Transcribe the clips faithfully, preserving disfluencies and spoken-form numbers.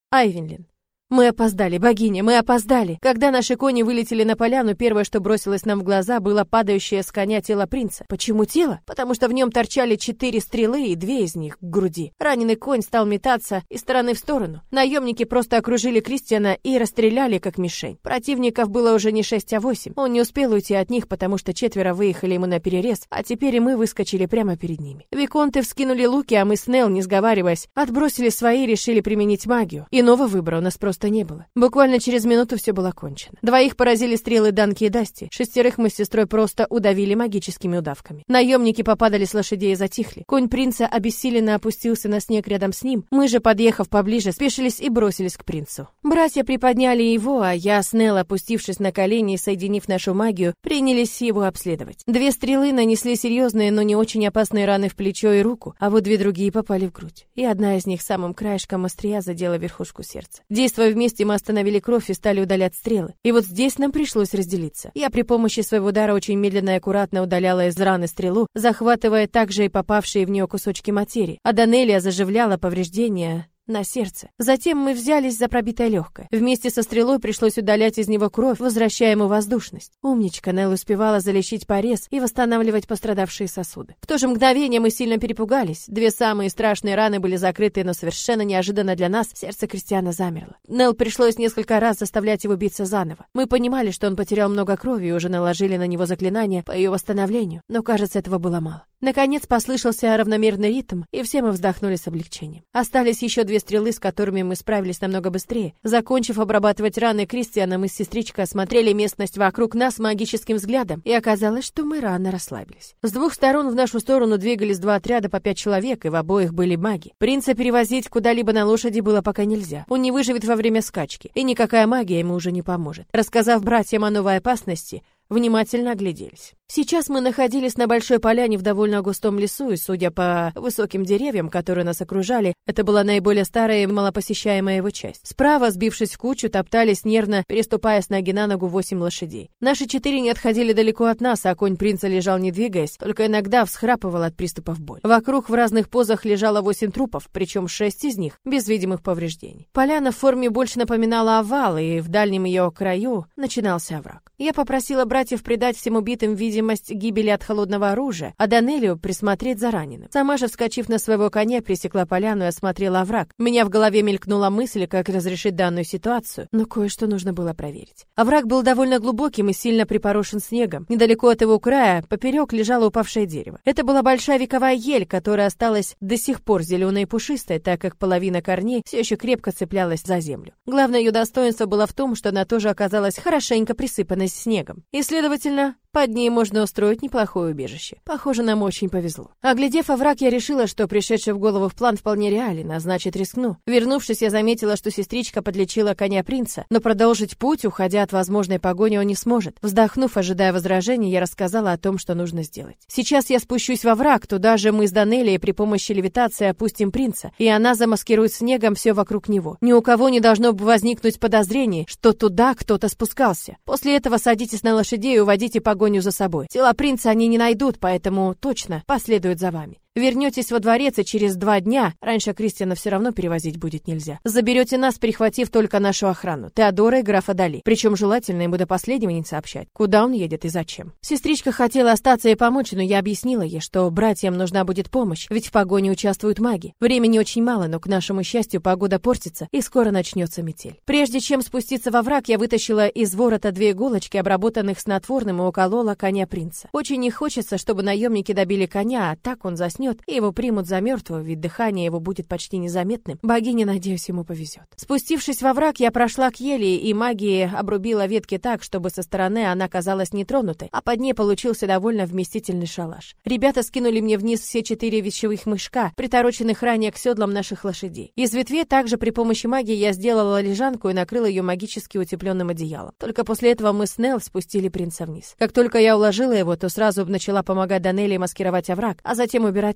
Айвенлин. Мы опоздали, богиня, мы опоздали. Когда наши кони вылетели на поляну, первое, что бросилось нам в глаза, было падающее с коня тело принца. Почему тело? Потому что в нем торчали четыре стрелы, и две из них к груди. Раненый конь стал метаться из стороны в сторону. Наемники просто окружили Кристиана и расстреляли как мишень. Противников было уже не шесть, а восемь. Он не успел уйти от них, потому что четверо выехали ему на перерез, а теперь и мы выскочили прямо перед ними. Виконты вскинули луки, а мы с Нелл, не сговариваясь, отбросили свои и решили применить магию. Иного выбора у нас просто не было. Буквально через минуту все было кончено. Двоих поразили стрелы Данки и Дасти, шестерых мы с сестрой просто удавили магическими удавками. Наемники попадали с лошадей и затихли. Конь принца обессиленно опустился на снег рядом с ним. Мы же, подъехав поближе, спешились и бросились к принцу. Братья приподняли его, а я с Нелл, опустившись на колени и соединив нашу магию, принялись его обследовать. Две стрелы нанесли серьезные, но не очень опасные раны в плечо и руку, а вот две другие попали в грудь. И одна из них самым краешком острия задела верхушку сердца. Действуя вместе, мы остановили кровь и стали удалять стрелы. И вот здесь нам пришлось разделиться. Я при помощи своего дара очень медленно и аккуратно удаляла из раны стрелу, захватывая также и попавшие в нее кусочки материи. А Данелия заживляла повреждения на сердце. Затем мы взялись за пробитое легкое. Вместе со стрелой пришлось удалять из него кровь, возвращая ему воздушность. Умничка, Нелл успевала залечить порез и восстанавливать пострадавшие сосуды. В то же мгновение мы сильно перепугались. Две самые страшные раны были закрыты, но совершенно неожиданно для нас сердце Кристиана замерло. Нелл пришлось несколько раз заставлять его биться заново. Мы понимали, что он потерял много крови и уже наложили на него заклинания по ее восстановлению, но, кажется, этого было мало. Наконец послышался равномерный ритм, и все мы вздохнули с облегчением. Остались еще две стрелы, с которыми мы справились намного быстрее. Закончив обрабатывать раны Кристиана, мы с сестричкой осмотрели местность вокруг нас магическим взглядом, и оказалось, что мы рано расслабились. С двух сторон в нашу сторону двигались два отряда по пять человек, и в обоих были маги. Принца перевозить куда-либо на лошади было пока нельзя. Он не выживет во время скачки, и никакая магия ему уже не поможет. Рассказав братьям о новой опасности, внимательно огляделись. Сейчас мы находились на большой поляне в довольно густом лесу, и, судя по высоким деревьям, которые нас окружали, это была наиболее старая и малопосещаемая его часть. Справа, сбившись в кучу, топтались нервно, переступая с ноги на ногу восемь лошадей. Наши четыре не отходили далеко от нас, а конь принца лежал не двигаясь, только иногда всхрапывал от приступов боли. Вокруг в разных позах лежало восемь трупов, причем шесть из них без видимых повреждений. Поляна в форме больше напоминала овал, и в дальнем ее краю начинался овраг. Я попросила братьев придать всем убитым видимость гибели от холодного оружия, а Данелию присмотреть за раненым. Сама же, вскочив на своего коня, пересекла поляну и осмотрела овраг. У меня в голове мелькнула мысль, как разрешить данную ситуацию, но кое-что нужно было проверить. Овраг был довольно глубоким и сильно припорошен снегом. Недалеко от его края, поперек, лежало упавшее дерево. Это была большая вековая ель, которая осталась до сих пор зеленой и пушистой, так как половина корней все еще крепко цеплялась за землю. Главное ее достоинство было в том, что она тоже оказалась хорошенько присыпанной снегом. И, следовательно, под ней можно устроить неплохое убежище. Похоже, нам очень повезло. Оглядев овраг, я решила, что пришедший в голову в план вполне реален, а значит, рискну. Вернувшись, я заметила, что сестричка подлечила коня принца, но продолжить путь, уходя от возможной погони, он не сможет. Вздохнув, ожидая возражений, я рассказала о том, что нужно сделать. Сейчас я спущусь во враг, туда же мы с Данелией при помощи левитации опустим принца, и она замаскирует снегом все вокруг него. Ни у кого не должно возникнуть подозрений, что туда кто-то спускался. После этого садитесь на лошадей и уводите погоню за собой. Тела принца они не найдут, поэтому точно последуют за вами. Вернетесь во дворец, и через два дня, раньше Кристиана все равно перевозить будет нельзя, заберете нас, перехватив только нашу охрану, Теодора и графа Дали. Причем желательно ему до последнего не сообщать, куда он едет и зачем. Сестричка хотела остаться и помочь, но я объяснила ей, что братьям нужна будет помощь, ведь в погоне участвуют маги. Времени очень мало, но, к нашему счастью, погода портится, и скоро начнется метель. Прежде чем спуститься во враг, я вытащила из ворота две иголочки, обработанных снотворным, и уколола коня принца. Очень не хочется, чтобы наемники добили коня, а так он заснет, и его примут за мертвого, ведь дыхание его будет почти незаметным. Богине, надеюсь, ему повезет. Спустившись во враг, я прошла к ели, и магией обрубила ветки так, чтобы со стороны она казалась нетронутой, а под ней получился довольно вместительный шалаш. Ребята скинули мне вниз все четыре вещевых мешка, притороченных ранее к седлам наших лошадей. Из ветвей также при помощи магии я сделала лежанку и накрыла ее магически утепленным одеялом. Только после этого мы с Нелл спустили принца вниз. Как только я уложила его, то сразу начала помогать Данелии маскировать овраг, а затем убирать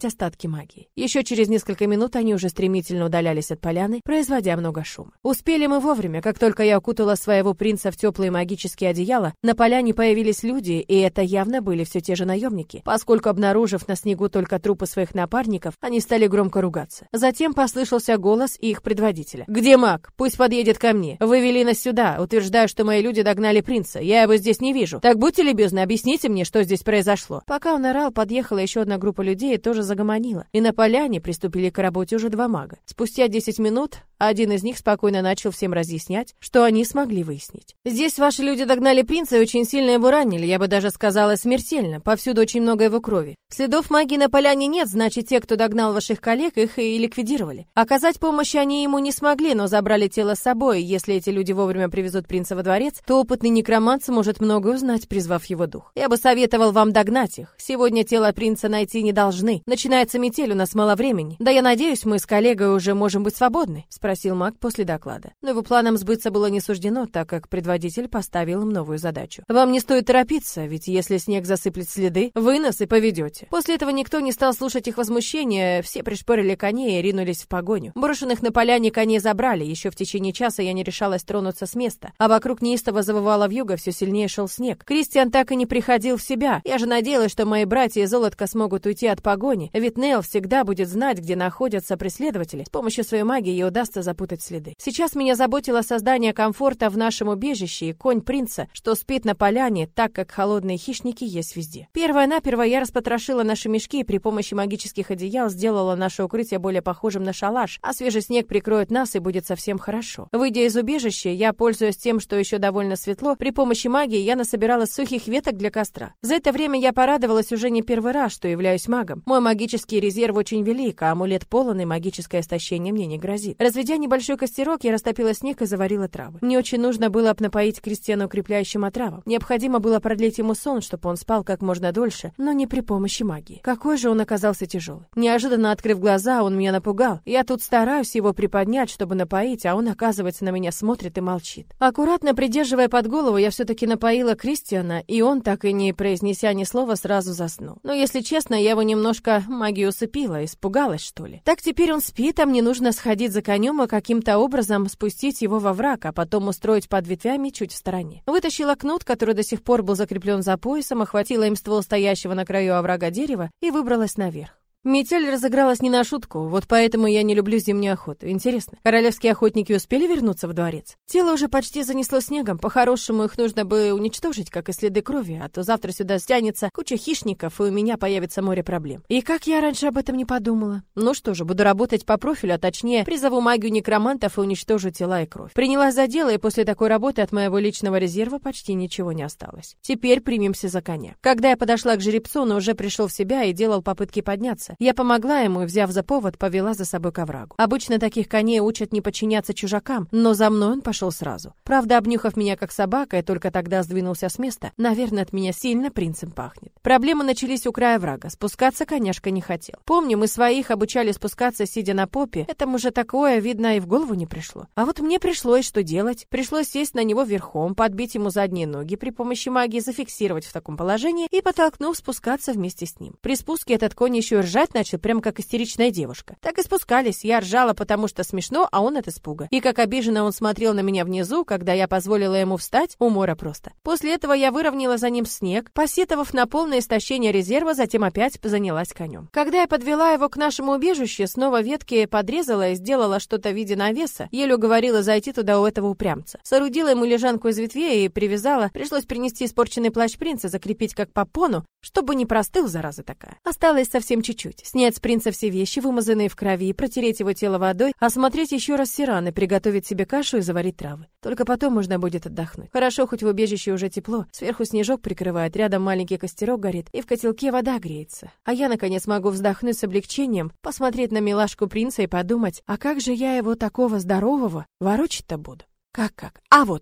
собрать остатки магии. Еще через несколько минут они уже стремительно удалялись от поляны, производя много шума. Успели мы вовремя. Как только я укутала своего принца в теплые магические одеяла, на поляне появились люди, и это явно были все те же наемники. Поскольку, обнаружив на снегу только трупы своих напарников, они стали громко ругаться. Затем послышался голос их предводителя. «Где маг? Пусть подъедет ко мне. Вы вели нас сюда. Утверждаю, что мои люди догнали принца. Я его здесь не вижу. Так будьте любезны, объясните мне, что здесь произошло». Пока он орал, подъехала еще одна группа людей и тоже загомонила. И на поляне приступили к работе уже два мага. Спустя десять минут один из них спокойно начал всем разъяснять, что они смогли выяснить. «Здесь ваши люди догнали принца и очень сильно его ранили, я бы даже сказала смертельно. Повсюду очень много его крови. Следов магии на поляне нет, значит, те, кто догнал ваших коллег, их и ликвидировали. Оказать помощь они ему не смогли, но забрали тело с собой. Если эти люди вовремя привезут принца во дворец, то опытный некромант сможет многое узнать, призвав его дух. Я бы советовал вам догнать их. Сегодня тело принца найти не должны. Начинается метель, у нас мало времени. Да я надеюсь, мы с коллегой уже можем быть свободны», — спросил маг после доклада. Но его планам сбыться было не суждено, так как предводитель поставил им новую задачу. «Вам не стоит торопиться, ведь если снег засыплет следы, вы нас и поведете». После этого никто не стал слушать их возмущения, все пришпорили коней и ринулись в погоню. Брошенных на поляне коней забрали, еще в течение часа я не решалась тронуться с места, а вокруг неистово завывало вьюга, все сильнее шел снег. Кристиан так и не приходил в себя. Я же надеялась, что мои братья и Золотко смогут уйти от погони, ведь Нейл всегда будет знать, где находятся преследователи. С помощью своей магии ей удастся запутать следы. Сейчас меня заботило создание комфорта в нашем убежище и конь принца, что спит на поляне, так как холодные хищники есть везде. Первое-наперво я распотрошила наши мешки и при помощи магических одеял сделала наше укрытие более похожим на шалаш, а свежий снег прикроет нас и будет совсем хорошо. Выйдя из убежища, я, пользуясь тем, что еще довольно светло, при помощи магии я насобирала сухих веток для костра. За это время я порадовалась уже не первый раз, что являюсь магом. Мой магический резерв очень велик, а амулет полон, и магическое истощение мне не грозит. Разведя небольшой костерок, я растопила снег и заварила травы. Мне очень нужно было напоить Кристиана укрепляющим отравом. Необходимо было продлить ему сон, чтобы он спал как можно дольше, но не при помощи магии. Какой же он оказался тяжелый. Неожиданно открыв глаза, он меня напугал. Я тут стараюсь его приподнять, чтобы напоить, а он, оказывается, на меня смотрит и молчит. Аккуратно придерживая под голову, я все-таки напоила Кристиана, и он, так и не произнеся ни слова, сразу заснул. Но, если честно, я его немножко магию усыпила, испугалась, что ли. Так теперь он спит, а мне нужно сходить за конем и каким-то образом спустить его во враг, а потом устроить под ветвями чуть в стороне. Вытащила кнут, который до сих пор был закреплен за поясом, охватила им ствол стоящего на краю оврага дерева и выбралась наверх. Метель разыгралась не на шутку, вот поэтому я не люблю зимнюю охоту. Интересно, королевские охотники успели вернуться в дворец? Тело уже почти занесло снегом, по-хорошему их нужно бы уничтожить, как и следы крови, а то завтра сюда стянется куча хищников, и у меня появится море проблем. И как я раньше об этом не подумала? Ну что же, буду работать по профилю, а точнее, призову магию некромантов и уничтожу тела и кровь. Принялась за дело, и после такой работы от моего личного резерва почти ничего не осталось. Теперь примемся за коня. Когда я подошла к жеребцу, он уже пришел в себя и делал попытки подняться. Я помогла ему и, взяв за повод, повела за собой к оврагу. Обычно таких коней учат не подчиняться чужакам, но за мной он пошел сразу. Правда, обнюхав меня как собака, и только тогда сдвинулся с места. Наверное, от меня сильно принцем пахнет. Проблемы начались у края оврага. Спускаться коняшка не хотел. Помню, мы своих обучали спускаться, сидя на попе. Этому же такое, видно, и в голову не пришло. А вот мне пришлось что делать? Пришлось сесть на него верхом, подбить ему задние ноги, при помощи магии зафиксировать в таком положении и, подтолкнув, спускаться вместе с ним. При спуске этот конь еще и ржать начал, прям как истеричная девушка. Так и спускались. Я ржала, потому что смешно, а он от испуга. И как обиженно он смотрел на меня внизу, когда я позволила ему встать, умора просто. После этого я выровняла за ним снег, посетовав на полное истощение резерва, затем опять занялась конем. Когда я подвела его к нашему убежищу, снова ветки подрезала и сделала что-то в виде навеса, еле уговорила зайти туда у этого упрямца. Соорудила ему лежанку из ветвей и привязала. Пришлось принести испорченный плащ принца, закрепить как попону, чтобы не простыл, зараза такая. Осталось совсем чуть-чуть. Снять с принца все вещи, вымазанные в крови, протереть его тело водой, осмотреть еще раз все раны, приготовить себе кашу и заварить травы. Только потом можно будет отдохнуть. Хорошо, хоть в убежище уже тепло, сверху снежок прикрывает, рядом маленький костерок горит, и в котелке вода греется. А я, наконец, могу вздохнуть с облегчением, посмотреть на милашку принца и подумать, а как же я его такого здорового ворочать-то буду? Как-как? А вот как.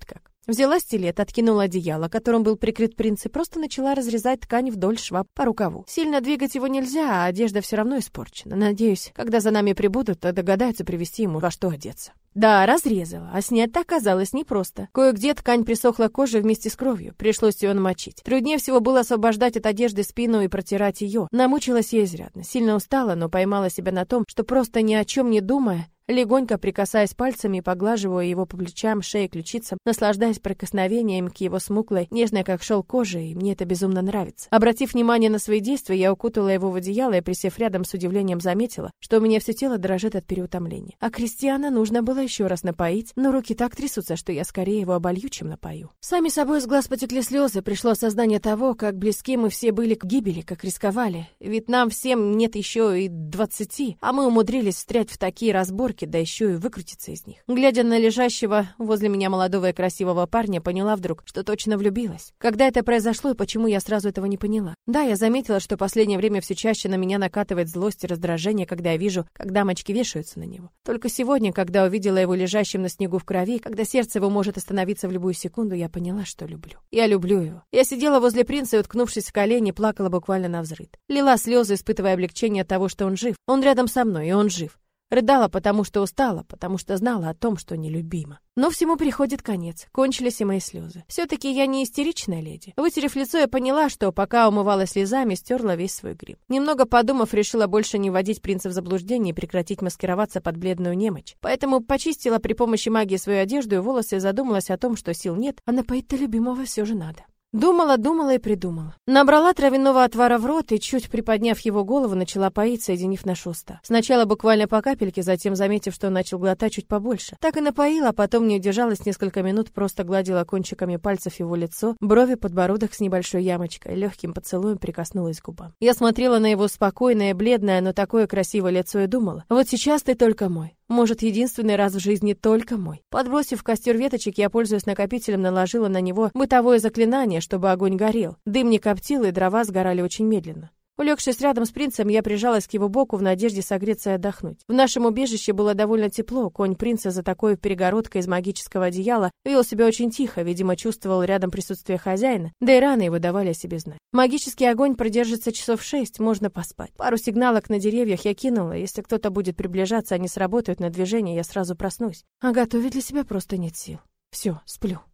Взяла стилет, откинула одеяло, которым был прикрыт принц, и просто начала разрезать ткань вдоль шва по рукаву. Сильно двигать его нельзя, а одежда все равно испорчена. Надеюсь, когда за нами прибудут, то догадаются привезти ему во что одеться. Да, разрезала, а снять-то оказалось непросто. Кое-где ткань присохла к коже вместе с кровью, пришлось ее намочить. Труднее всего было освобождать от одежды спину и протирать ее. Намучилась я изрядно, сильно устала, но поймала себя на том, что просто ни о чем не думая, легонько прикасаясь пальцами и поглаживая его по плечам, шее, ключицам, наслаждаясь прикосновением к его смуглой, нежной как шелк кожи, и мне это безумно нравится. Обратив внимание на свои действия, я укутала его в одеяло и, присев рядом, с удивлением заметила, что у меня все тело дрожит от переутомления. А Кристиана нужно было еще раз напоить, но руки так трясутся, что я скорее его оболью, чем напою. Сами собой из глаз потекли слезы, пришло осознание того, как близки мы все были к гибели, как рисковали. Ведь нам всем нет еще и двадцати, а мы умудрились встрять в такие разборки, да еще и выкрутиться из них. Глядя на лежащего возле меня молодого и красивого парня, поняла вдруг, что точно влюбилась. Когда это произошло и почему я сразу этого не поняла? Да, я заметила, что последнее время все чаще на меня накатывает злость и раздражение, когда я вижу, как дамочки вешаются на него. Только сегодня, когда увидела его лежащим на снегу в крови, когда сердце его может остановиться в любую секунду, я поняла, что люблю. Я люблю его. Я сидела возле принца и, уткнувшись в колени, плакала буквально навзрыд. Лила слезы, испытывая облегчение от того, что он жив. Он рядом со мной, и он жив. Рыдала, потому что устала, потому что знала о том, что нелюбима. Но всему приходит конец. Кончились и мои слезы. Все-таки я не истеричная леди. Вытерев лицо, я поняла, что пока умывалась слезами, стерла весь свой грим. Немного подумав, решила больше не вводить принца в заблуждение и прекратить маскироваться под бледную немочь. Поэтому почистила при помощи магии свою одежду и волосы и задумалась о том, что сил нет, а напоить-то любимого все же надо. Думала, думала и придумала. Набрала травяного отвара в рот и, чуть приподняв его голову, начала поить, соединив наши уста. Сначала буквально по капельке, затем, заметив, что он начал глотать чуть побольше. Так и напоила, а потом не удержалась несколько минут, просто гладила кончиками пальцев его лицо, брови, подбородок с небольшой ямочкой, легким поцелуем прикоснулась к губам. Я смотрела на его спокойное, бледное, но такое красивое лицо и думала: вот сейчас ты только мой. Может, единственный раз в жизни только мой. Подбросив в костер веточек, я, пользуясь накопителем, наложила на него бытовое заклинание, чтобы огонь горел. Дым не коптил, и дрова сгорали очень медленно. Улегшись рядом с принцем, я прижалась к его боку в надежде согреться и отдохнуть. В нашем убежище было довольно тепло. Конь принца за такой перегородкой из магического одеяла вел себя очень тихо, видимо, чувствовал рядом присутствие хозяина, да и раны его давали о себе знать. Магический огонь продержится часов шесть, можно поспать. Пару сигналок на деревьях я кинула, если кто-то будет приближаться, они сработают на движение, я сразу проснусь. А готовить для себя просто нет сил. Все, сплю.